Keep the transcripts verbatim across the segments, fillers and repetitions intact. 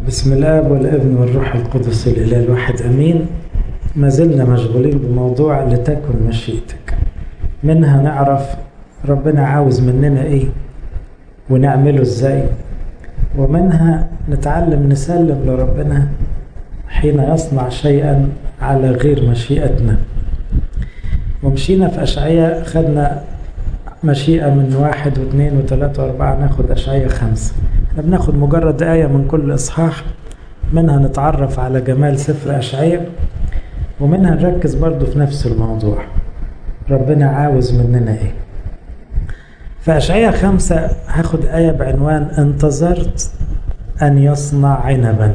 بسم الآب والابن والروح القدس الإله الواحد أمين. ما زلنا مشغولين بموضوع لتكن مشيئتك. منها نعرف ربنا عاوز مننا إيه ونعمله إزاي، ومنها نتعلم نسلم لربنا حين يصنع شيئا على غير مشيئتنا. ومشينا في أشعية، خدنا مشيئة من واحد واثنين وثلاثة واربعة، ناخد أشعية خمسة. بناخد مجرد آية من كل إصحاح، منها نتعرف على جمال سفر أشعية، ومنها نركز برضو في نفس الموضوع، ربنا عاوز مننا إيه. فأشعية خمسة هاخد آية بعنوان انتظرت أن يصنع عنبا.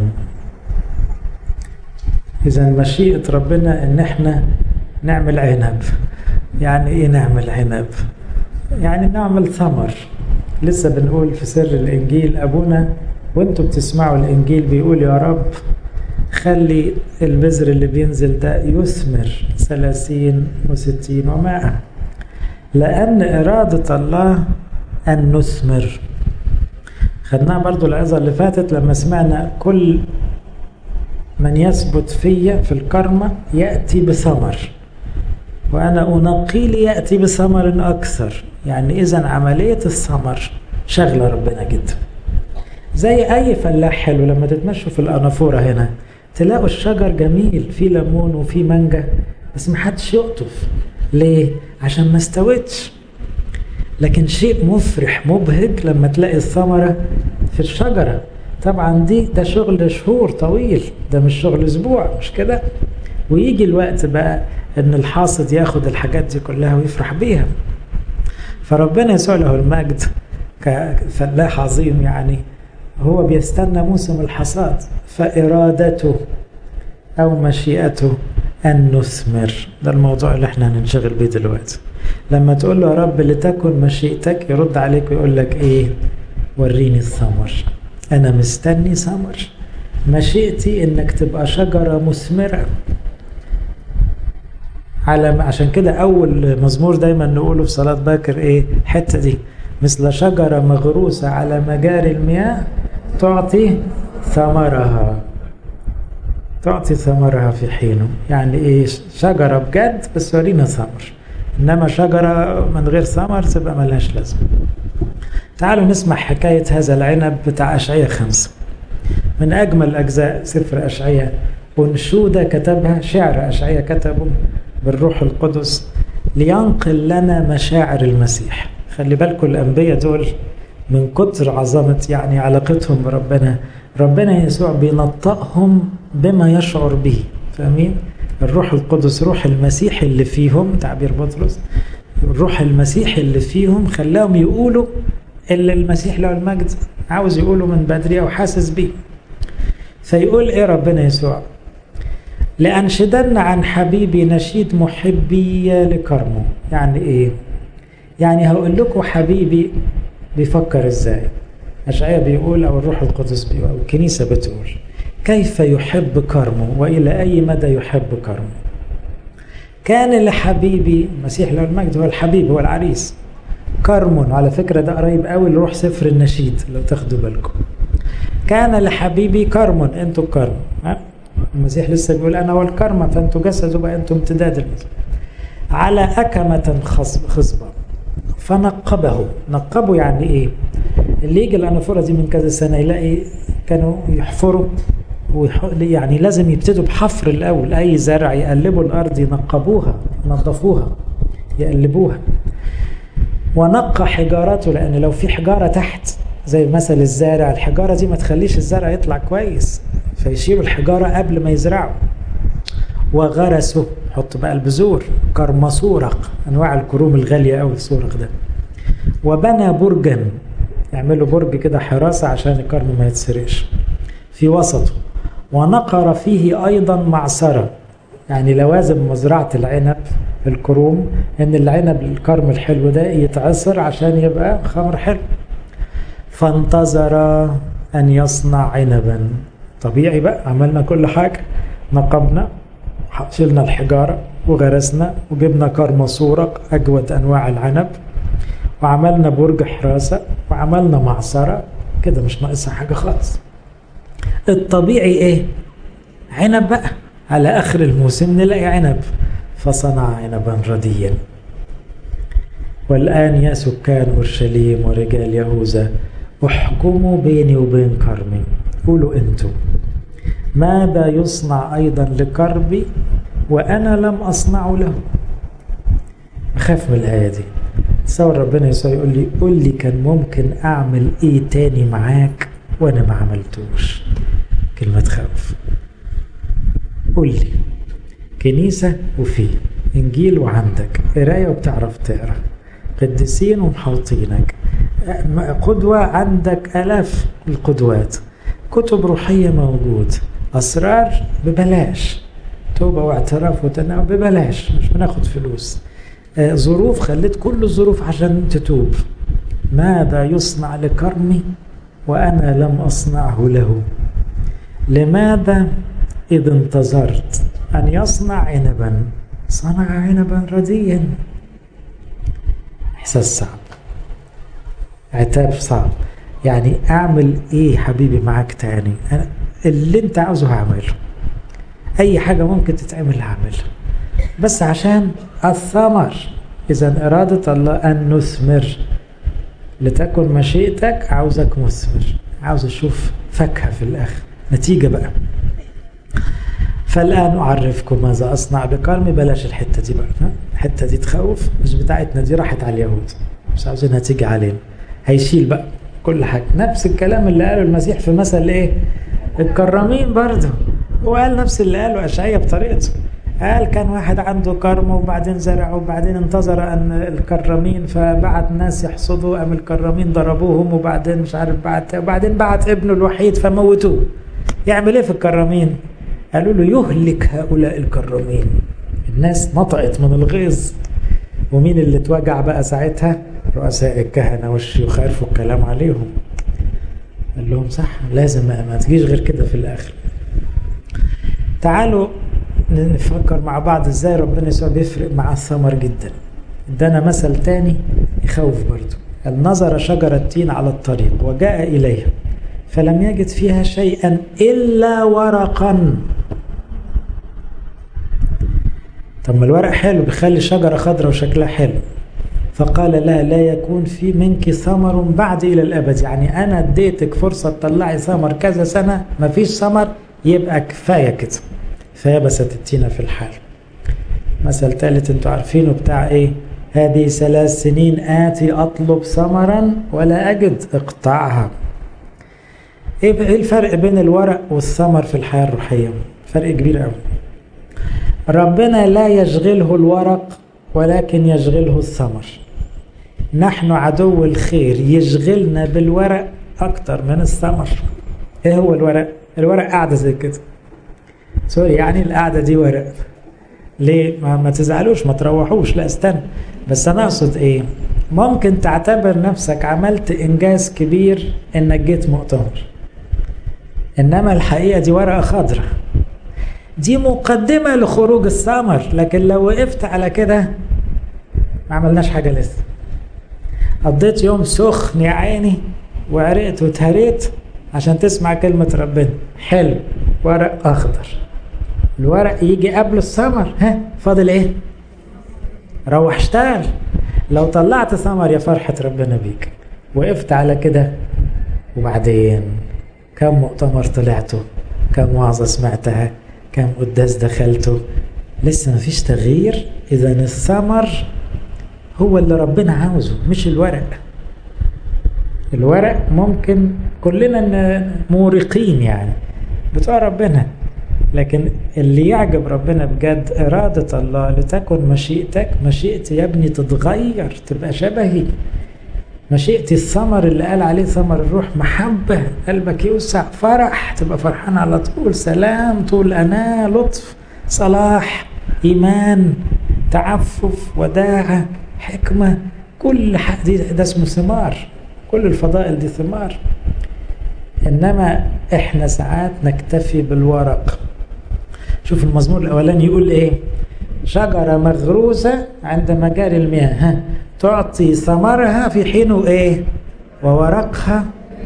إذا مشيئة ربنا إن احنا نعمل عنب. يعني إيه نعمل عنب؟ يعني نعمل ثمر. لسه بنقول في سر الإنجيل، أبونا وانتوا بتسمعوا الإنجيل بيقول يا رب خلي البذر اللي بينزل ده يثمر ثلاثين وستين ومائة، لأن إرادة الله أن نثمر. خدناها برضو العظة اللي فاتت لما سمعنا كل من يثبت فيا في الكرمة يأتي بثمر، وأنا أنقي لي يأتي بثمر أكثر. يعني إذن عملية الثمر شغلة ربنا جدا. زي أي فلاح حلو، لما تتمشوا في الأنافورة هنا تلاقوا الشجر جميل، فيه ليمون وفيه مانجا، بس محدش يقطف. ليه؟ عشان ما استوتش. لكن شيء مفرح مبهج لما تلاقي الثمرة في الشجرة. طبعا دي ده شغل شهور طويل، ده مش شغل أسبوع، مش كده؟ ويجي الوقت بقى ان الحاصد ياخد الحاجات دي كلها ويفرح بيها. فربنا يسوع له المجد كفلاح عظيم، يعني هو بيستنى موسم الحصاد، فإرادته أو مشيئته أن نثمر. ده الموضوع اللي احنا هننشغل بيه دلوقتي. لما تقول له يا رب لتكن مشيئتك، يرد عليك ويقول لك ايه؟ وريني الثمر، أنا مستني ثمر. مشيئتي إنك تبقى شجرة مثمرة. على عشان كده أول مزمور دايما نقوله في صلاة باكر إيه؟ حتة دي، مثل شجرة مغروسة على مجاري المياه تعطي ثمرها، تعطي ثمرها في حينه. يعني إيه؟ شجرة بجد بس ورينا ثمر، إنما شجرة من غير ثمر تبقى ملهاش لازمة. تعالوا نسمع حكاية هذا العنب بتاع أشعية خمسة، من أجمل أجزاء سفر أشعية. أنشودة كتبها، شعر أشعية كتبه بالروح القدس لينقل لنا مشاعر المسيح. خلي بالكم الأنبياء دول من كتر عظمة يعني علاقتهم بربنا، ربنا يسوع بينطقهم بما يشعر به. فاهمين؟ الروح القدس روح المسيح اللي فيهم، تعبير بطرس، الروح المسيح اللي فيهم خلاهم يقولوا اللي المسيح له المجد عاوز يقوله من بدري أو حاسس بيه. فيقول إيه ربنا يسوع؟ لأنشدن عن حبيبي نشيد محبي لكرمه. يعني إيه؟ يعني هقول لكم حبيبي بيفكر إزاي. أشعياء بيقول أو الروح القدس بيقول أو الكنيسة بتقول كيف يحب كرمه وإلى أي مدى يحب كرمه. كان لحبيبي المسيح له المجد هو الحبيب، هو العريس. كرم، على فكرة ده قريب قوي لروح سفر النشيد لو تاخدوا بالكم. كان لحبيبي كرم، انتوا الكرم. المسيح لسه بيقول انا والكرمة، فانتوا جسدوا بقى، انتوا امتداد المسيح. على أكمة خصبة فنقبه. نقبه يعني ايه؟ اللي يجي الأنافورة دي من كذا سنة يلاقي كانوا يحفروا ويح... يعني لازم يبتدوا بحفر الأول. أي زرع يقلبوا الأرض، ينقبوها، ينظفوها، يقلبوها. ونقى حجارته، لأن لو في حجارة تحت زي مثل الزارع، الحجارة دي ما تخليش الزرع يطلع كويس، فيشيلوا الحجارة قبل ما يزرعوا. وغرسوا، حطوا بقى البذور، كرم سورق، أنواع الكروم الغالية أوي السورق ده. وبنى برجا، يعملوا برج كده حراسة عشان الكرم ما يتسرقش في وسطه. ونقر فيه أيضا معصرة، يعني لوازم مزرعة العنب الكروم ان العنب الكرم الحلو ده يتعصر عشان يبقى خمر حلو. فانتظر ان يصنع عنبا. طبيعي بقى، عملنا كل حاجة، نقبنا، شلنا الحجارة وغرسنا وجبنا كرم سورق اجود انواع العنب، وعملنا برج حراسة وعملنا معصرة كده، مش ناقصها حاجة خالص. الطبيعي ايه؟ عنب بقى، على اخر الموسم نلاقي عنب، فصنع عنبا رديا. والآن يا سكان أورشليم ورجال يهوذا احكموا بيني وبين كرمي، قولوا انتم ماذا يصنع أيضا لكربي وأنا لم أصنعه له. أخاف من الآية دي. تصور ربنا يسوع يقول لي قول لي كان ممكن أعمل إيه تاني معاك وأنا ما عملتوش. كلمة خوف. قول لي كنيسة وفيه إنجيل وعندك قراية وبتعرف تقرأ، قديسين ومحوطينك، قدوة عندك آلاف القدوات، كتب روحية موجود، أسرار ببلاش، توبة واعتراف وتناول ببلاش مش بناخد فلوس، آه ظروف خليت كل الظروف عشان تتوب. ماذا يصنع لكرمي وأنا لم أصنعه له؟ لماذا إذ انتظرت أن يصنع عنبا صنع عنبا رديا؟ إحساس صعب، عتاب صعب. يعني أعمل إيه حبيبي معاك تاني؟ أنا اللي أنت عاوزه هعمله، أي حاجة ممكن تتعمل هعملها، بس عشان الثمر. إذا إرادة الله أن نثمر، لتكن مشيئتك، عاوزك مثمر، عاوز أشوف فاكهة في الآخر، نتيجة بقى. فالآن أعرفكم ماذا أصنع بكرمي. بلاش الحتة دي بقى، الحتة دي تخوف، مش بتاعتنا دي، راحت على اليهود، مش عاوزينها تيجي علينا. هيشيل بقى كل حاجة. نفس الكلام اللي قاله المسيح في مثل إيه؟ الكرامين برضه، وقال نفس اللي قاله أشعياء بطريقته. قال كان واحد عنده كرم وبعدين زرعه وبعدين انتظر أن الكرامين فبعت ناس يحصدوا، أم الكرامين ضربوهم وبعدين مش عارف بعت، وبعدين بعت ابنه الوحيد فموتوه. يعمل إيه في الكرامين؟ قالوا له يهلك هؤلاء الكرامين. الناس نطقت من الغيظ. ومين اللي اتوجع بقى ساعتها؟ رؤساء الكهنة والشيوخ، عرفوا الكلام عليهم. قال لهم صح، لازم ما تجيش غير كده في الآخر. تعالوا نفكر مع بعض ازاي ربنا يسوع بيفرق مع الثمر جدا. ادانا مثل تاني يخوف برضه. قال نظر شجرة تين على الطريق وجاء إليها فلم يجد فيها شيئا إلا ورقا. طب ما الورق حلو، بيخلي الشجرة خضرة وشكلها حلو. فقال لها لا يكون في منك ثمر بعد إلى الأبد. يعني أنا اديتك فرصة تطلعي ثمر كذا سنة، ما فيش ثمر، يبقى كفاية كده. فيبست التينة في الحال. مثل ثالث انتوا عارفينه بتاع ايه؟ هذه ثلاث سنين آتي أطلب ثمرا ولا أجد، اقطعها. ايه الفرق بين الورق والثمر في الحياة الروحية؟ فرق كبير قوي. ربنا لا يشغله الورق ولكن يشغله الثمر. نحن عدو الخير يشغلنا بالورق أكتر من الثمر. ايه هو الورق؟ الورق قاعدة زي كده، سوري يعني القعدة دي ورق. ليه؟ ما, ما تزعلوش، ما تروحوش، لا استنى. بس أنا أقصد إيه؟ ممكن تعتبر نفسك عملت إنجاز كبير إنك جيت مؤتمر، إنما الحقيقة دي ورقة خضراء، دي مقدمة لخروج الثمر. لكن لو وقفت على كده ما عملناش حاجة لسه. قضيت يوم سخن يا عيني وعرقت واتهريت عشان تسمع كلمة ربنا، حلو، ورق أخضر. الورق يجي قبل الثمر، ها فاضل ايه؟ روح اشتغل. لو طلعت ثمر يا فرحة ربنا بيك. وقفت على كده وبعدين كم مؤتمر طلعته، كم وعظة سمعتها، كم قداس دخلته، لسه مفيش تغيير. إذن الثمر هو اللي ربنا عاوزه مش الورق. الورق ممكن كلنا مورقين يعني بتوع ربنا، لكن اللي يعجب ربنا بجد إرادة الله لتكن مشيئتك. مشيئتي يا ابني تتغير تبقى شبهي. مشيئتي الثمر اللي قال عليه ثمر الروح، محبة، قلبك يوسع، فرح، تبقى فرحان على طول، سلام، طول أناة، لطف، صلاح، إيمان، تعفف، وداعة، حكمة. كل دي ده اسمه ثمار، كل الفضائل دي ثمار. إنما إحنا ساعات نكتفي بالورق. شوف المزمور الأولاني يقول إيه؟ شجرة مغروسة عند مجاري المياه، ها تعطي ثمرها في حينه إيه؟ وورقها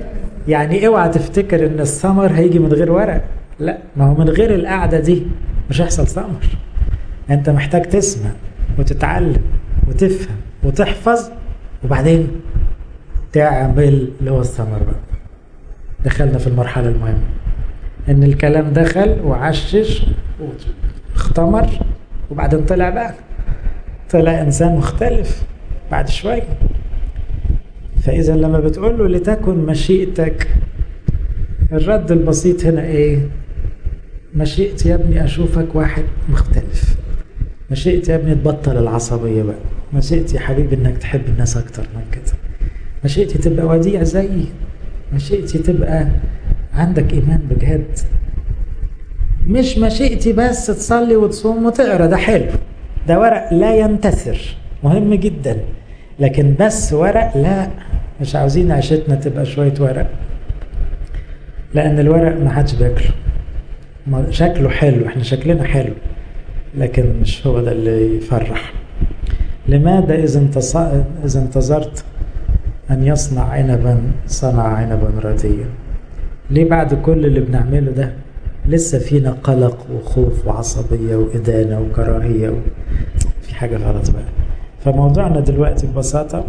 يعني اوعى تفتكر ان الثمر هيجي من غير ورق، لا، ما هو من غير القعدة دي مش هيحصل ثمر. انت محتاج تسمع وتتعلم وتفهم وتحفظ وبعدين تعمل اللي هو الثمر بقى. دخلنا في المرحلة المهمة، ان الكلام دخل وعشش واختمر وبعدين طلع بقى، طلع انسان مختلف بعد شوية. فاذا لما بتقول له لتكن مشيئتك، الرد البسيط هنا ايه؟ مشيئتي يا ابني اشوفك واحد مختلف، مشيئتي يا ابني تبطل العصبية بقى، مشيئتي يا حبيبي انك تحب الناس اكتر من كده، مشيئتي تبقى وديع زيي، مشيئتي تبقى عندك ايمان بجد. مش مشيئتي بس تصلي وتصوم وتقرا، ده حلو، ده ورق لا ينتثر، مهم جدا، لكن بس ورق لا، مش عاوزين عيشتنا تبقى شوية ورق، لان الورق ما حدش بياكله، شكله حلو، احنا شكلنا حلو لكن مش هو ده اللي يفرح. لماذا إذا انتظرت أن يصنع عنبا صنع عنبا رديا؟ ليه بعد كل اللي بنعمله ده لسه فينا قلق وخوف وعصبية وإدانة وكراهية و... في حاجة غلط بقى. فموضوعنا دلوقتي ببساطة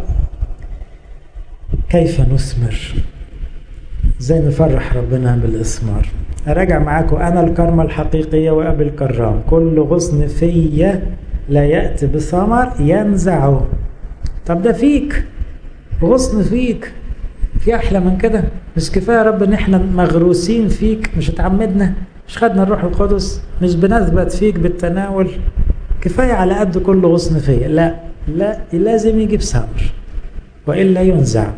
كيف نثمر، ازاي نفرح ربنا بالإثمار. أراجع معاكم، أنا الكرمة الحقيقية وأبي الكرام، كل غصن فيا لا يأتي بثمر ينزعه. طب ده فيك، غصن فيك، في أحلى من كده؟ مش كفاية يا رب إن إحنا مغروسين فيك، مش اتعمدنا، مش خدنا الروح القدس، مش بنثبت فيك بالتناول، كفاية على قد كل غصن فيا؟ لا لا، لازم يجيب ثمر وإلا ينزع.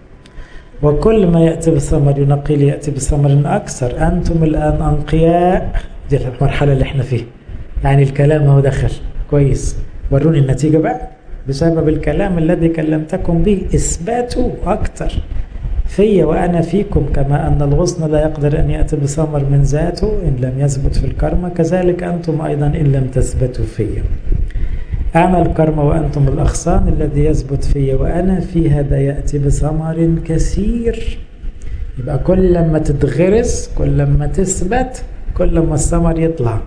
وكل ما يأتي بثمر ينقي يأتي بثمر أكثر. أنتم الآن أنقياء، دي المرحلة اللي احنا فيها، يعني الكلام هو دخل كويس، وروني النتيجة بقى. بسبب الكلام الذي كلمتكم به اثباتوا أكثر في وأنا فيكم، كما أن الغصن لا يقدر أن يأتي بثمر من ذاته إن لم يثبت في الكرمة، كذلك أنتم أيضا إن لم تثبتوا في. أنا الكرمة وأنتم الأغصان، الذي يثبت في وأنا في هذا يأتي بثمر كثير. يبقى كل لما تتغرس، كل لما تثبت، كل لما الثمر يطلع.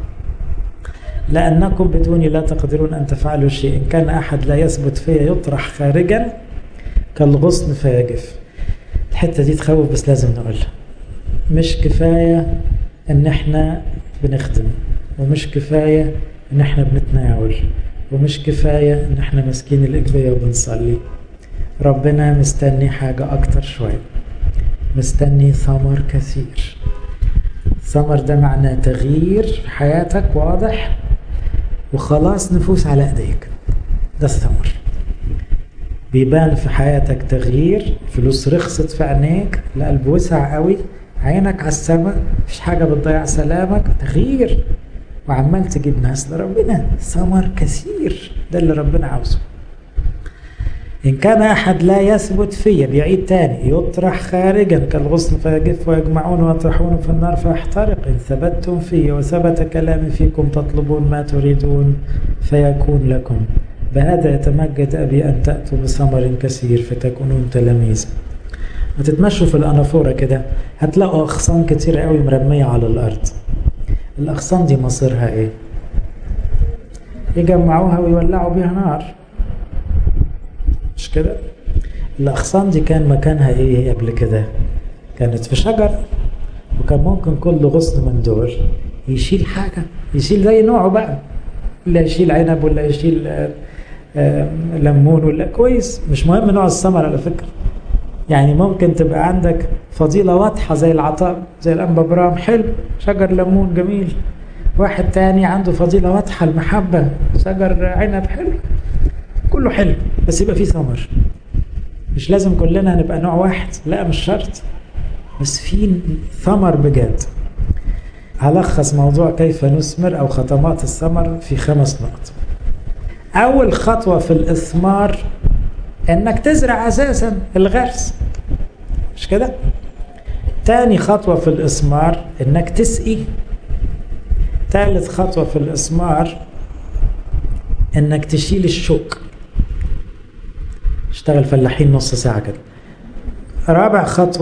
لأنكم بدوني لا تقدرون أن تفعلوا شيء، إن كان أحد لا يثبت فيه يطرح خارجا كالغصن فيجف. الحتة دي تخوف بس لازم نقولها. مش كفاية إن إحنا بنخدم، ومش كفاية إن إحنا بنتناول، ومش كفاية إن إحنا ماسكين الإجبية وبنصلي. ربنا مستني حاجة أكتر شوية، مستني ثمر كثير. ثمر ده معناه تغيير في حياتك واضح، وخلاص نفوس على ايديك، ده الثمر. بيبان في حياتك تغيير، فلوس رخصت في عينيك، القلب وسع قوي، عينك على السماء، مفيش حاجة بتضيع سلامك، تغيير، وعمال تجيب ناس لربنا، ثمر كثير، ده اللي ربنا عاوزه. إن كان أحد لا يثبت فيه، بيعيد تاني، يطرح خارجا كالغصن فيجف، ويجمعون ويطرحون في النار فيحترق. إن ثبتتم فيه وثبت كلامي فيكم تطلبون ما تريدون فيكون لكم. بهذا يتمجد أبي أن تأتوا بثمر كثير فتكونون تلاميذ. وتتمشوا في الأنافورة كده هتلاقوا أغصان كتير قوي مرمية على الأرض. الأغصان دي مصيرها إيه؟ يجمعوها ويولعوا بيها نار، مش كده؟ الأغصان دي كان مكانها إيه قبل كده؟ كانت في شجر، وكان ممكن كل غصن من دول يشيل حاجة، يشيل زي نوعه بقى، ولا يشيل عنب، ولا يشيل ليمون، ولا كويس، مش مهم نوع الثمر على فكرة. يعني ممكن تبقى عندك فضيلة واضحة زي العطاء، زي الأنبا برام، حلو، شجر ليمون جميل. واحد تاني عنده فضيلة واضحة المحبة، شجر عنب حلو، كله حلو، بس يبقى فيه ثمر. مش لازم كلنا نبقى نوع واحد، لا مش شرط، بس في ثمر بجد. هلخص موضوع كيف نثمر أو خطمات الثمر في خمس نقط. أول خطوة في الإثمار إنك تزرع أساسا، الغرس، مش كده؟ تاني خطوة في الإثمار إنك تسقي. ثالث خطوة في الإثمار إنك تشيل الشوك، اشتغل فلاحين نص ساعة كده. رابع خطوة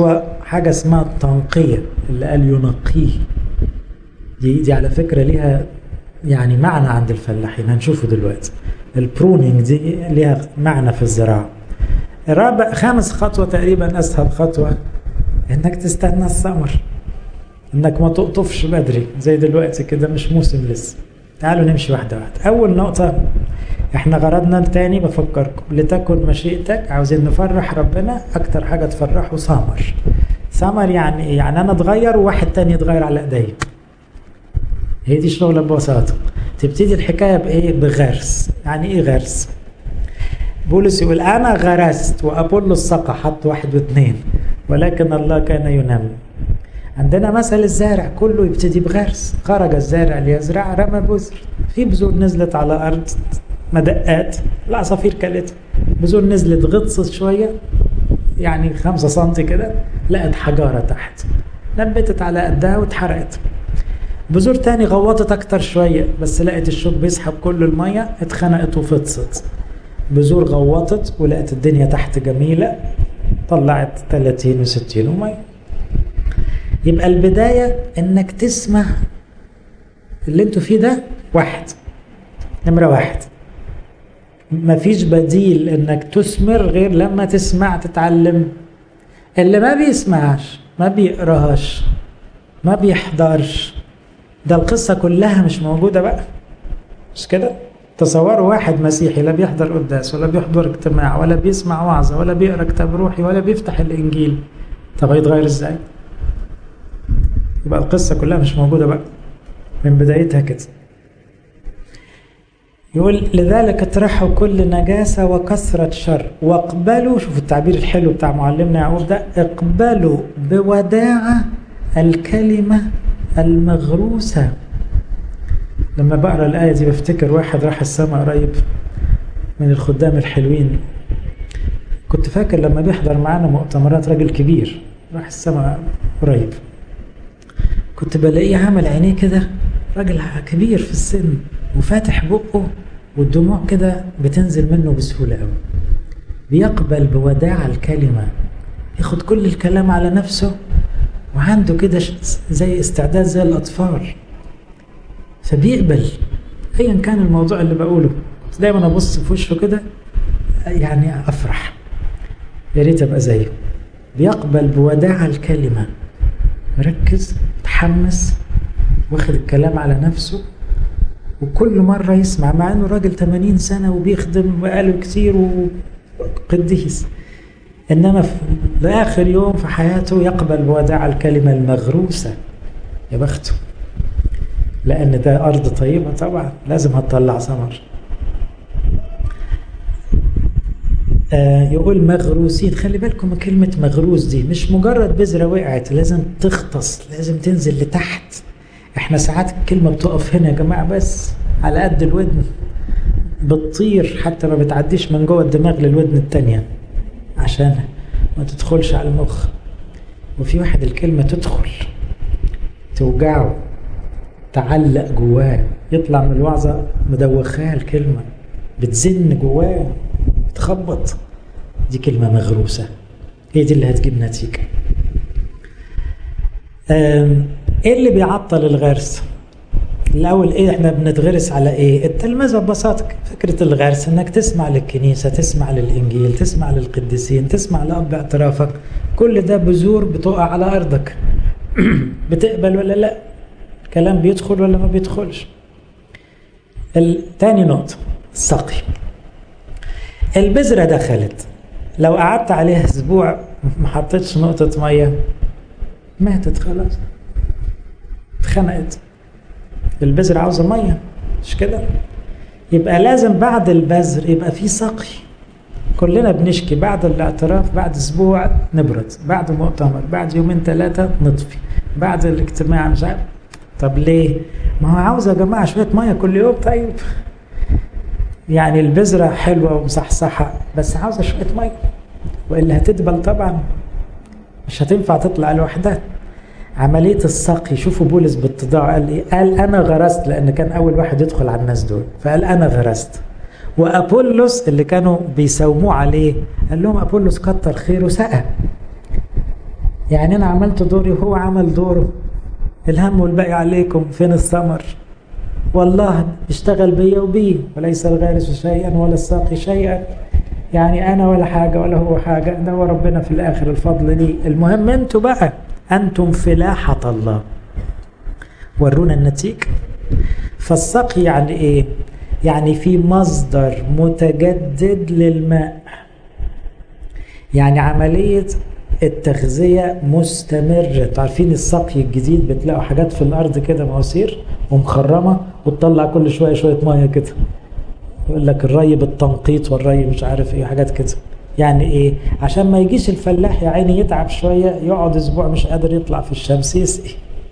حاجة اسمها التنقية اللي قال ينقيه. دي, دي على فكرة ليها يعني معنى عند الفلاحين، هنشوفه دلوقتي. البرونينج دي ليها معنى في الزراعة. الرابع خامس خطوة تقريبا أسهل خطوة، إنك تستنى الثمر، إنك ما تقطفش بدري زي دلوقتي كده، مش موسم لسه. تعالوا نمشي واحدة واحدة. أول نقطة، إحنا غرضنا تاني بفكركم، لتكن مشيئتك، عاوزين نفرح ربنا، أكتر حاجة تفرحه ثمر. ثمر يعني إيه؟ يعني أنا أتغير وواحد تاني يتغير على إيديا. هي دي شغلة ببساطة. تبتدي الحكاية بإيه؟ بغرس. يعني إيه غرس؟ بولس يقول أنا غرست وأبولو السقى، حط واحد واثنين، ولكن الله كان ينمي. عندنا مثل الزارع كله يبتدي بغرس. خرج الزارع ليزرع، رمى بذر، في بذور نزلت على أرض مدقات، العصافير كلتها. بذور نزلت غطست شوية يعني خمسة سنتي كده، لقت حجارة تحت نبتت على قدها واتحرقت. بذور تاني غوطت أكتر شوية بس لقت الشوك بيسحب كل المية، اتخنقت وفطست. بذور غوطت ولقت الدنيا تحت جميلة، طلعت ثلاثين وستين ومية. يبقى البداية انك تسمع اللي انتوا فيه ده. واحد، نمرة واحد، مفيش بديل انك تثمر غير لما تسمع تتعلم. اللي ما بيسمعش، ما بيقراش، ما بيحضرش، ده القصة كلها مش موجودة بقى. مش كده؟ تصوروا واحد مسيحي لا بيحضر قداس ولا بيحضر اجتماع ولا بيسمع وعظة ولا بيقرأ كتاب روحي ولا بيفتح الإنجيل، طب هيتغير ازاي؟ يبقى القصة كلها مش موجودة بقى من بدايتها كده. يقول لذلك اطرحوا كل نجاسة وكثرة شر واقبلوا، شوفوا التعبير الحلو بتاع معلمنا يعقوب ده، اقبلوا بوداعة الكلمة المغروسة. لما بقرأ الآية دي بفتكر واحد راح السماء قريب من الخدام الحلوين، كنت فاكر لما بيحضر معانا مؤتمرات راجل كبير، راح السماء قريب، كنت بلاقيه عامل عينيه كده، راجل كبير في السن وفاتح بقه والدموع كده بتنزل منه بسهولة قوي. بيقبل بوداع الكلمة، ياخد كل الكلام على نفسه وعنده كده زي استعداد زي الأطفال، فبيقبل ايا كان الموضوع اللي بقوله. دايما ابص في وشه كده يعني افرح، يا ريت ابقى زيه. بيقبل بوداع الكلمة، مركز، متحمس، واخد الكلام على نفسه، وكل مرة يسمع، مع انه راجل ثمانين سنة وبيخدم وقاله كتير وقديس، انما في اخر يوم في حياته يقبل بوداع الكلمة المغروسة. يا بخته، لأن ده أرض طيبة طبعا لازم هتطلع ثمر. آه يقول مغروسين، خلي بالكم من كلمة مغروس دي، مش مجرد بذرة وقعت، لازم تغطس، لازم تنزل لتحت. احنا ساعات الكلمة بتقف هنا يا جماعة بس على قد الودن، بتطير حتى ما بتعديش من جوه الدماغ للودن التانية عشان ما تدخلش على المخ. وفي واحد الكلمة تدخل توجعه، تعلق جواه، يطلع من الوعظة مدوخاه الكلمة، بتزن جواه، بتخبط. دي كلمة مغروسة، هي دي اللي هتجيب نتيجة. ايه اللي بيعطل الغرس؟ الاول ايه احنا بنتغرس على ايه؟ التلمذة ببساطة. فكرة الغرس انك تسمع للكنيسة، تسمع للانجيل، تسمع للقديسين، تسمع لأب اعترافك، كل ده بذور بتقع على ارضك. بتقبل ولا لا؟ كلام بيدخل ولا ما بيدخلش؟ الثاني نقطة السقي. البذرة دخلت، لو قعدت عليها اسبوع ما حطيتش نقطة مية ماتت خلاص، اتخنقت. البذرة عاوزة مية، مش كده؟ يبقى لازم بعد البذر يبقى في سقي. كلنا بنشكي بعد الاعتراف، بعد اسبوع نبرد، بعد مؤتمر، بعد يومين ثلاثة نطفي، بعد الاجتماع مش عارف. طب ليه؟ ما هو عاوز يا جماعة شوية مية كل يوم. طيب يعني البذرة حلوة ومصحصحة بس عاوزة شوية مية، وإلا هتدبل طبعا، مش هتنفع تطلع لوحدها. عملية السقي، شوفوا بولس باتضاع قال ايه؟ قال أنا غرست، لأن كان أول واحد يدخل على الناس دول، فقال أنا غرست. وأبولس اللي كانوا بيساوموه عليه قال لهم أبولس كتر خيره سقى. يعني أنا عملت دوري وهو عمل دوره، الهم والباقي عليكم، فين الثمر؟ والله اشتغل بيا وبيه، وليس الغارس شيئا ولا الساقي شيئا. يعني أنا ولا حاجة ولا هو حاجة، ده هو ربنا في الآخر، الفضل لي. المهم أنتوا بقى، أنتم فلاحة الله، ورونا النتيجة. فالسقي يعني إيه؟ يعني في مصدر متجدد للماء، يعني عملية التغذية مستمرة. تعرفين السقي الجديد بتلاقوا حاجات في الأرض كده مواسير ومخرمة وتطلع كل شوية شوية مية كده، يقول لك الري بالتنقيط والري مش عارف ايه، حاجات كده. يعني ايه؟ عشان ما يجيش الفلاح يا عيني يتعب شوية، يقعد اسبوع مش قادر يطلع في الشمس يسقي.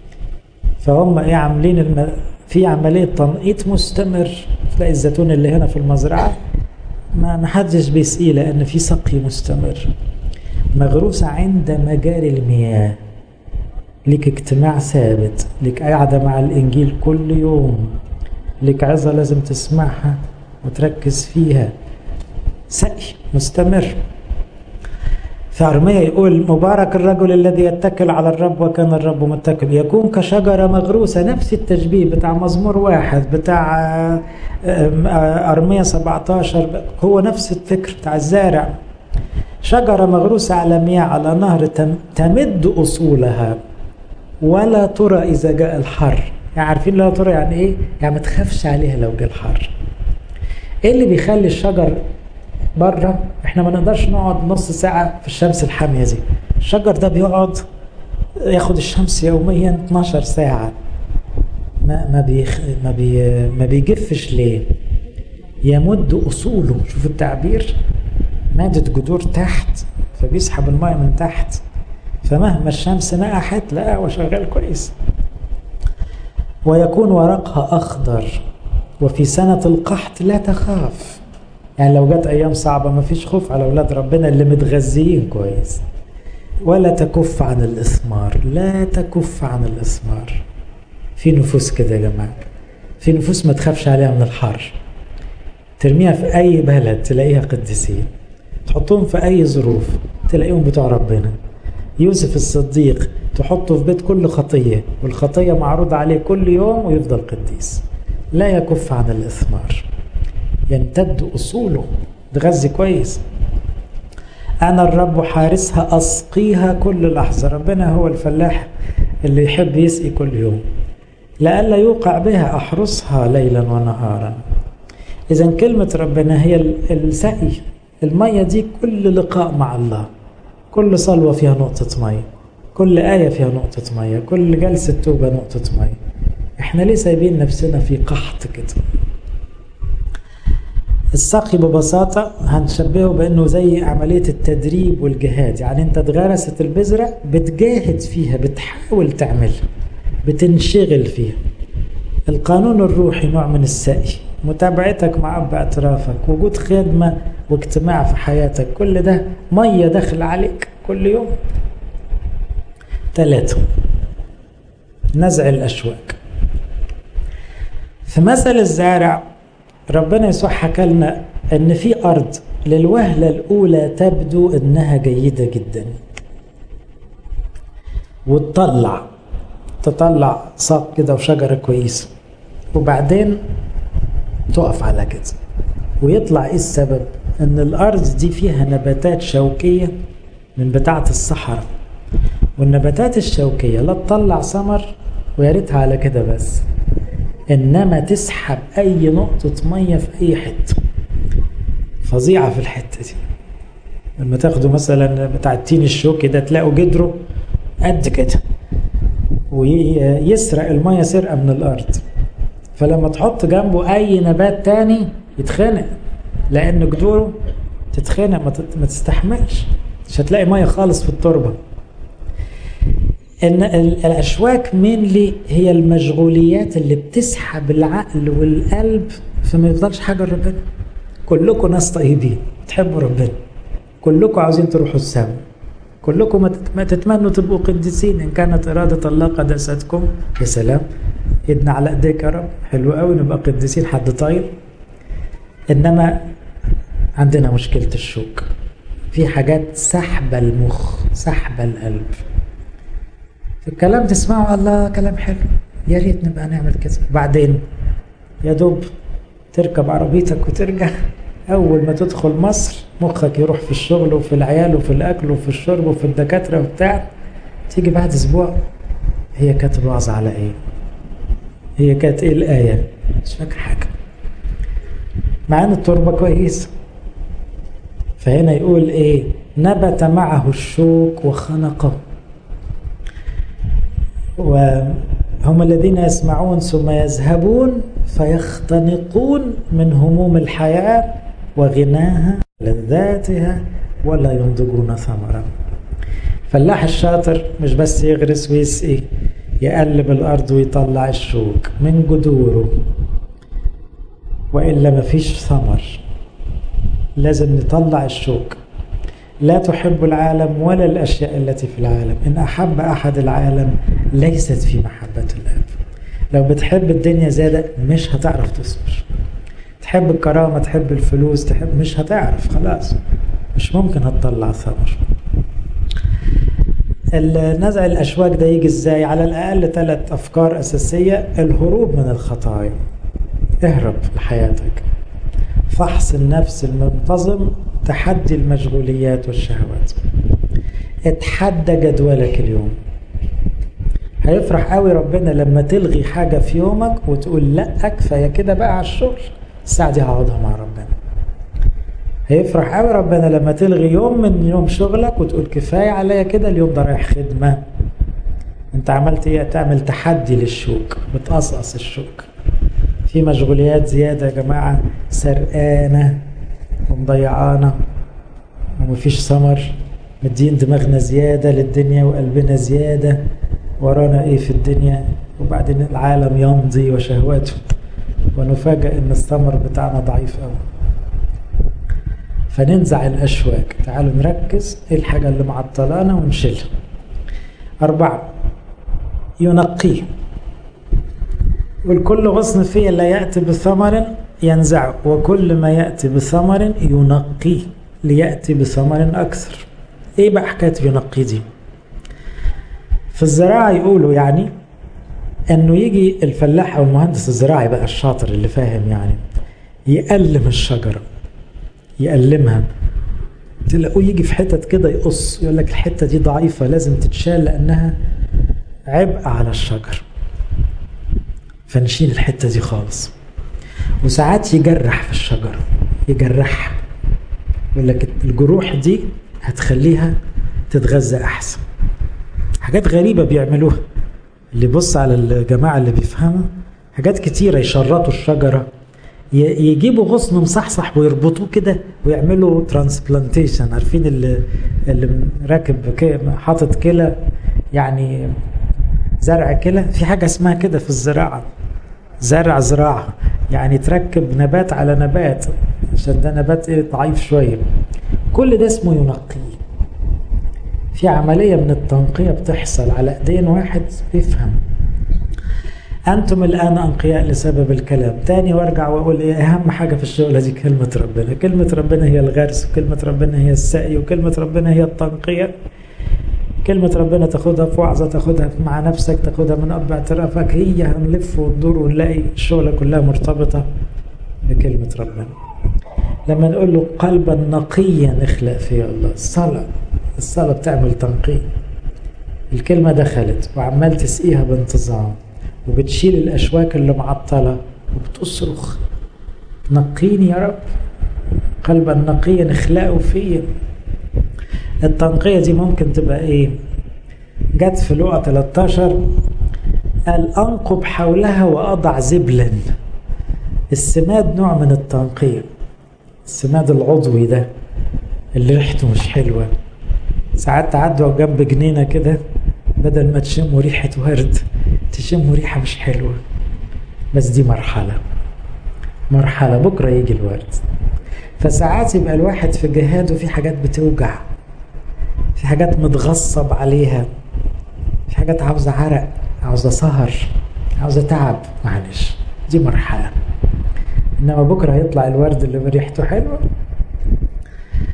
فهم ايه عاملين الم... في عملية تنقيط مستمر. تلاقي الزيتون اللي هنا في المزرعة ما محدش بيسقيه لأن في سقي مستمر. مغروسة عند مجاري المياه، لك اجتماع ثابت، لك قاعدة مع الإنجيل كل يوم، لك عظة لازم تسمعها وتركز فيها، سقي مستمر. فأرميا يقول مبارك الرجل الذي يتكل على الرب وكان الرب متكل، يكون كشجرة مغروسة. نفس التشبيه بتاع مزمور واحد بتاع أرميا سبعة عشر، هو نفس الفكر بتاع الزارع. شجرة مغروسة على مياه على نهر تمد أصولها ولا ترى إذا جاء الحر. يعني عارفين لا ترى يعني إيه؟ يعني ما تخافش عليها لو جاء الحر. إيه اللي بيخلي الشجر بره؟ إحنا ما نقدرش نقعد نص ساعة في الشمس الحامية دي. الشجر ده بيقعد ياخد الشمس يوميا اتناشر ساعة، ما ما بيخ ما بي ما بيجفش. ليه؟ يمد أصوله. شوف التعبير، مادة جذور تحت، فبيسحب الماء من تحت، فمهما الشمس نقحت لا هو شغال كويس. ويكون ورقها أخضر، وفي سنة القحط لا تخاف. يعني لو جت أيام صعبة ما فيش خوف على أولاد ربنا اللي متغذيين كويس. ولا تكف عن الإثمار، لا تكف عن الإثمار. في نفوس كده يا جماعة، في نفوس ما تخافش عليها من الحر، ترميها في أي بلد تلاقيها قديسين، تحطهم في أي ظروف تلاقيهم بتوع ربنا. يوسف الصديق تحطه في بيت كل خطية، والخطية معروض عليه كل يوم ويفضل قديس. لا يكف عن الإثمار، يمتد أصوله، تغذي كويس. أنا الرب حارسها أسقيها كل لحظة. ربنا هو الفلاح اللي يحب يسقي كل يوم. لئلا يوقع بها أحرسها ليلا ونهارا. إذن كلمة ربنا هي السقي. المية دي كل لقاء مع الله، كل صلوة فيها نقطة مية، كل آية فيها نقطة مية، كل جلسة توبة نقطة مية. احنا ليه سايبين نفسنا في قحط كده؟ السقي ببساطة هنشبهه بأنه زي عملية التدريب والجهاد. يعني انت اتغرست البذرة، بتجاهد فيها، بتحاول تعملها، بتنشغل فيها. القانون الروحي نوع من السقي، متابعتك مع أب اعترافك، وجود خدمة واجتماع في حياتك، كل ده مية داخل عليك كل يوم. ثلاثة، نزع الأشواك. في مثل الزارع ربنا يسوع حكى لنا ان في ارض للوهلة الاولى تبدو انها جيدة جدا، وتطلع تطلع ساق كده وشجرة كويسة، وبعدين تقف على كده. ويطلع ايه السبب؟ ان الارض دي فيها نباتات شوكية من بتاعة الصحراء، والنباتات الشوكية لا تطلع ثمر وياريتها على كده بس، انما تسحب اي نقطة مية في اي حتة. فظيعة في الحتة دي. لما تاخدوا مثلا بتاع التين الشوكي ده تلاقوا جدره قد كده، ويسرق المية سرقة من الارض. فلما تحط جنبه اي نبات تاني يتخنق، لان جذوره تتخنق ما تستحملش، مش هتلاقي مية خالص في التربة. ان الاشواك مينلي هي المشغوليات اللي بتسحب العقل والقلب، فما يفضلش حاجه لربنا. كلكم ناس طيبين تحبوا ربنا، كلكم عاوزين تروحوا السماء، كلكم ما تتمنوا تبقوا قديسين. ان كانت اراده الله قداستكم، يا سلام، ايدنا على ايديك يا رب، حلو قوي نبقى قديسين، حد طاير. انما عندنا مشكله الشوك، في حاجات سحب المخ، سحب القلب، الكلام تسمعه الله كلام حلو، يا ريت نبقى نعمل كده. وبعدين يا دوب تركب عربيتك وترجع، أول ما تدخل مصر مخك يروح في الشغل وفي العيال وفي الأكل وفي الشرب وفي الدكاترة وبتاع. تيجي بعد أسبوع، هي كانت الوعظة على إيه؟ هي كانت إيه الآية؟ مش فاكر حاجة، مع أن التربة كويسة. فهنا يقول إيه؟ نبت معه الشوك وخنقه. وهم الذين يسمعون ثم يذهبون فيختنقون من هموم الحياة وغناها لذاتها ولا ينضجون ثمرا. فلاح الشاطر مش بس يغرس ويسقي، يقلب الأرض ويطلع الشوك من جذوره، وإلا مفيش ثمر. لازم نطلع الشوك. لا تحب العالم ولا الأشياء التي في العالم، إن أحب أحد العالم ليست في محبة الآب. لو بتحب الدنيا زيادة مش هتعرف تصبر. تحب الكرامة، تحب الفلوس، تحب مش هتعرف، خلاص مش ممكن هتطلع ثمر. النزع الأشواك ده يجي ازاي؟ على الأقل ثلاث أفكار أساسية. الهروب من الخطايا، اهرب لحياتك. فحص النفس المنتظم، تحدي المشغوليات والشهوات. اتحدى جدولك اليوم. هيفرح قوي ربنا لما تلغي حاجة في يومك وتقول لا كفاية كده بقى على الشغل، الساعة دي هقعدها مع ربنا. هيفرح قوي ربنا لما تلغي يوم من يوم شغلك وتقول كفاية عليا كده، اليوم ده رايح خدمة. انت عملت ايه؟ تعمل تحدي للشوك، بتقصقص الشوك. في مشغوليات زيادة يا جماعة، سرقانة ومضيعانا ومفيش ثمر، مدين دماغنا زيادة للدنيا وقلبنا زيادة، ورانا ايه في الدنيا، وبعدين العالم يمضي وشهواته، ونفاجأ ان الثمر بتاعنا ضعيف قوي. فننزع الأشواك. تعالوا نركز ايه الحاجة اللي معطلانا ونشيلها. أربعة، ينقيه. والكل غصن فيه لا يأتي بثمر ينزعه، وكل ما يأتي بثمر ينقيه ليأتي بثمر أكثر. ايه بقى حكاية ينقي دي؟ في الزراعة يقولوا يعني انه يجي الفلاح او المهندس الزراعي بقى الشاطر اللي فاهم يعني يقلم الشجرة، يقلمها. تلاقوه يجي في حتت كده يقص، يقول لك الحتة دي ضعيفة لازم تتشال لأنها عبء على الشجر، فنشيل الحتة دي خالص. وساعات يجرح في الشجرة، يجرحها، يقول لك الجروح دي هتخليها تتغذى أحسن. حاجات غريبة بيعملوها. اللي بص على الجماعة اللي بيفهموا حاجات كتيرة، يشرطوا الشجرة، يجيبوا غصن مصحصح ويربطوه كده ويعملوا ترانسبلانتيشن. عارفين اللي, اللي راكب حاطط كلى، يعني زرع كلى، في حاجة اسمها كده في الزراعة، زرع زراعة، يعني تركب نبات على نبات عشان ده نبات ايه ضعيف شوية. كل ده اسمه ينقي. في عملية من التنقية بتحصل على ايدين واحد بيفهم. أنتم الآن أنقياء لسبب الكلام. تاني وارجع وأقول إيه أهم حاجة في الشغلة دي؟ كلمة ربنا. كلمة ربنا هي الغرس، وكلمة ربنا هي السقي، وكلمة ربنا هي التنقية. كلمة ربنا تاخدها في وعظة، تاخدها مع نفسك، تاخدها من أب اعترافك، هي هنلف وندور ونلاقي الشغلة كلها مرتبطة بكلمة ربنا. لما نقول له قلبا نقيا اخلق فيه الله، الصلاة الصلاة بتعمل تنقية. الكلمة دخلت وعمال تسقيها بانتظام، وبتشيل الأشواك اللي معطلة، وبتصرخ نقيني يا رب، قلبا نقيا اخلقه فيه. التنقية دي ممكن تبقى ايه؟ جت في لقا ثلاثة عشر قال أنقب حولها وأضع زبلا. السماد نوع من التنقية، السماد العضوي ده اللي ريحته مش حلوة. ساعات تعدوا جنب جنينة كده، بدل ما تشموا ريحة ورد تشموا ريحة مش حلوة، بس دي مرحلة مرحلة، بكرة يجي الورد. فساعات يبقى الواحد في جهاده في حاجات بتوجع، في حاجات متغصب عليها، في حاجات عاوزة عرق، عاوزة سهر، عاوزة تعب، معلش دي مرحلة. إنما بكرة هيطلع الورد اللي بريحته حلوة.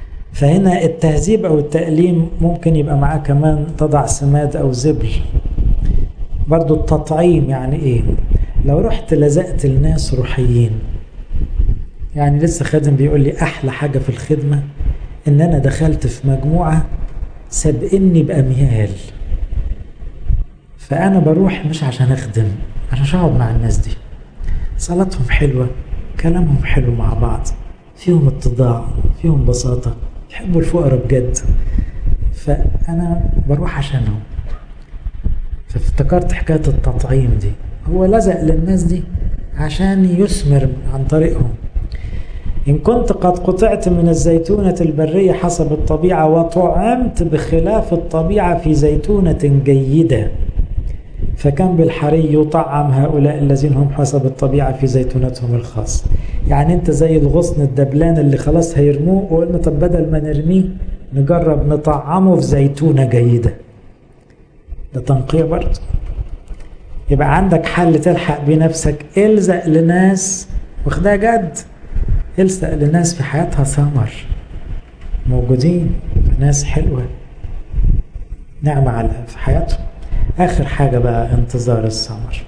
فهنا التهذيب أو التأليم ممكن يبقى معاه كمان تضع سماد أو زبل برضو التطعيم يعني ايه؟ لو رحت لزقت الناس روحيين، يعني لسه خادم بيقول لي احلى حاجة في الخدمة ان انا دخلت في مجموعة سابقني بأميال، فانا بروح مش عشان اخدم، عشان اقعد مع الناس دي، صلاتهم حلوة، كلامهم حلو مع بعض، فيهم اتضاع، فيهم بساطة، يحبوا الفقراء بجد، فانا بروح عشانهم. فافتكرت حكاية التطعيم دي، هو لزق للناس دي عشان يثمر عن طريقهم. إن كنت قد قطعت من الزيتونة البرية حسب الطبيعة وطعمت بخلاف الطبيعة في زيتونة جيدة، فكان بالحري يطعم هؤلاء الذين هم حسب الطبيعة في زيتونتهم الخاصة. يعني انت زي الغصن الدبلان اللي خلاص هيرموه، وقلنا طب بدل ما نرميه نجرب نطعمه في زيتونة جيدة، ده تنقية برضه. يبقى عندك حل تلحق بنفسك، الزق لناس واخدها جد، الزق لناس في حياتها ثمر، موجودين ناس حلوة نعمة على في حياتهم. آخر حاجة بقى انتظار الثمر،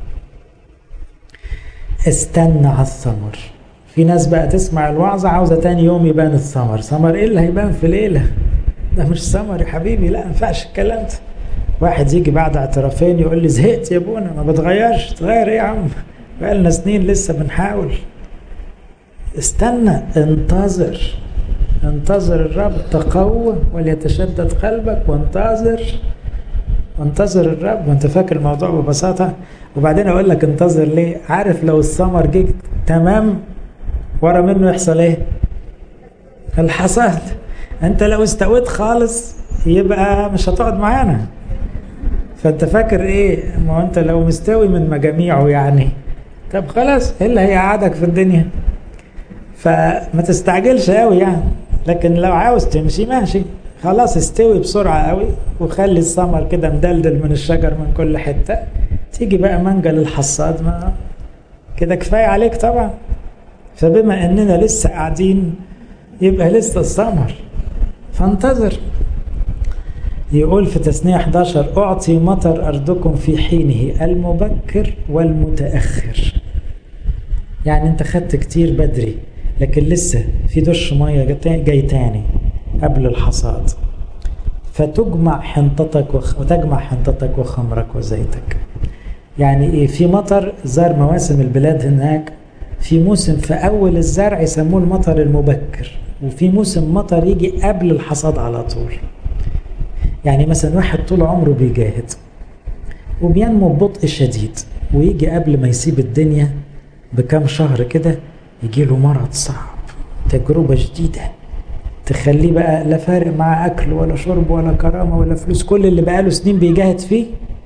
استنى على الثمر. في ناس بقى تسمع الوعظة عاوزة تاني يوم يبان الثمر، ثمر ايه اللي هيبان في ليلة؟ ده مش ثمر يا حبيبي، لا مفعش الكلام ده. واحد يجي بعد اعترافين يقول لي زهقت يا ابونا، ما بتغيرش. تغير ايه يا عم؟ بقالنا سنين لسه بنحاول. استنى، انتظر، انتظر الرب، تقوى وليتشدد قلبك، وانتظر انتظر الرب. وانت فاكر الموضوع ببساطة. وبعدين اقول لك انتظر ليه؟ عارف لو الثمر جه تمام ورا منه يحصل ايه؟ الحصاد. انت لو استويت خالص يبقى مش هتقعد معانا. فانت فاكر ايه؟ ما انت لو مستوي من مجاميعه يعني، طب خلاص ايه اللي هيقعدك في الدنيا؟ فما تستعجلش قوي يعني. لكن لو عاوز تمشي ماشي، خلاص استوي بسرعة قوي وخلي الثمر كده مدلدل من الشجر من كل حتة، تيجي بقى منجل الحصاد، ما كده كفاية عليك طبعا. فبما اننا لسه قاعدين يبقى لسه الثمر، فانتظر. يقول في تثنية احد عشر أعطي مطر أرضكم في حينه المبكر والمتأخر. يعني انت خدت كتير بدري، لكن لسه في دش مية جاي تاني قبل الحصاد، فتجمع حنطتك وخ... وتجمع حنطتك وخمرك وزيتك. يعني ايه؟ في مطر زار مواسم البلاد هناك، في موسم في أول الزرع يسموه المطر المبكر، وفي موسم مطر يجي قبل الحصاد على طول. يعني مثلا واحد طول عمره بيجاهد وبينمو ببطء شديد، ويجي قبل ما يسيب الدنيا بكام شهر كده يجي له مرض صعب، تجربة جديدة تخليه بقى لا فارق مع أكل ولا شرب ولا كرامة ولا فلوس، كل اللي بقاله سنين بيجاهد فيه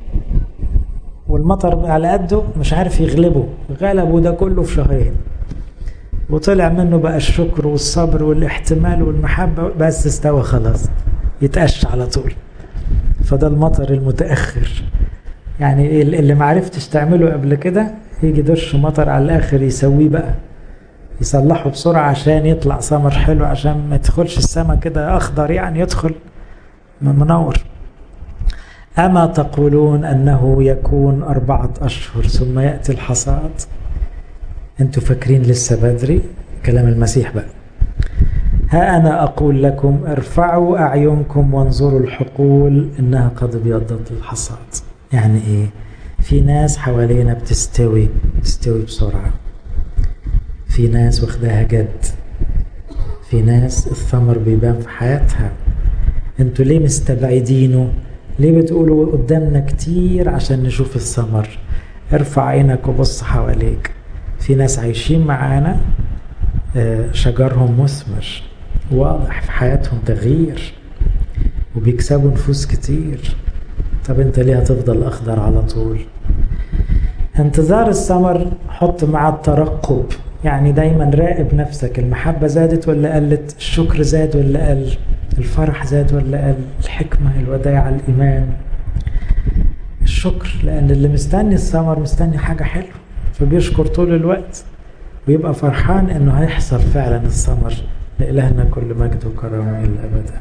والمطر على قده مش عارف يغلبه، غلبه ده كله في شهرين، وطلع منه بقى الشكر والصبر والاحتمال والمحبة، بس استوى خلاص يتقش على طول. فده المطر المتأخر. يعني اللي معرفتش تعمله قبل كده يجي دش مطر على الآخر يسويه بقى، يصلحه بسرعة عشان يطلع ثمر حلو، عشان ما يدخلش السما كده أخضر، يعني يدخل منور. أما تقولون أنه يكون أربعة أشهر ثم يأتي الحصاد؟ أنتوا فاكرين لسه بدري؟ كلام المسيح بقى. ها أنا أقول لكم ارفعوا أعينكم وانظروا الحقول إنها قد ابيضت الحصاد. يعني إيه؟ في ناس حوالينا بتستوي تستوي بسرعة، في ناس واخداها جد، في ناس الثمر بيبان في حياتها. انتوا ليه مستبعدينه؟ ليه بتقولوا قدامنا كتير عشان نشوف الثمر؟ ارفع عينك وبص حواليك، في ناس عايشين معانا شجرهم مثمر، واضح في حياتهم تغيير، وبيكسبوا نفوس كتير. طب انت ليه هتفضل اخضر على طول؟ انتظار الثمر حط مع الترقب، يعني دايما راقب نفسك، المحبة زادت ولا قلت؟ الشكر زاد ولا قل؟ الفرح زاد ولا قل؟ الحكمة، الوداع، الإيمان، الشكر. لأن اللي مستني الثمر مستني حاجة حلوة، فبيشكر طول الوقت ويبقى فرحان انه هيحصل فعلا الثمر. لإلهنا كل مجد وكرامة إلى الأبد.